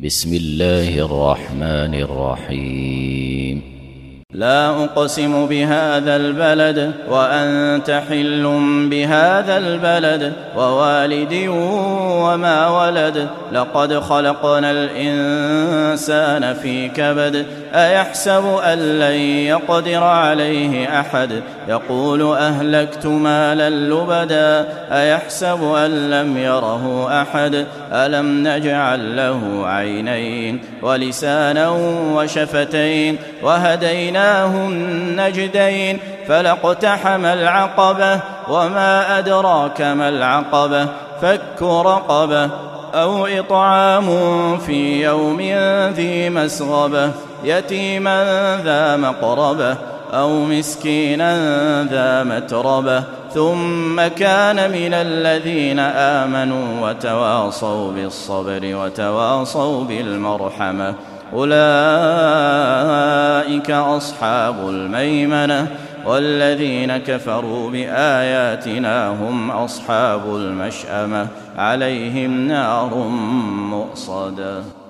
بسم الله الرحمن الرحيم. لا أقسم بهذا البلد وأنت حل بهذا البلد ووالد وما ولد لقد خلقنا الإنسان في كبد أيحسب أن لن يقدر عليه أحد يقول أهلكت مالا لبدا أيحسب أن لم يره أحد ألم نجعل له عينين ولسانا وشفتين وهديناه النجدين فلاقتحم العقبة وما أدراك ما العقبة فك رقبة أو إطعام في يوم ذي مسغبة يتيما ذا مقربة أو مسكينا ذا متربة ثم كان من الذين آمنوا وتواصوا بالصبر وتواصوا بالمرحمة أولئك أصحاب الميمنة والذين كفروا بآياتنا هم أصحاب المشأمة عليهم نار مؤصدة.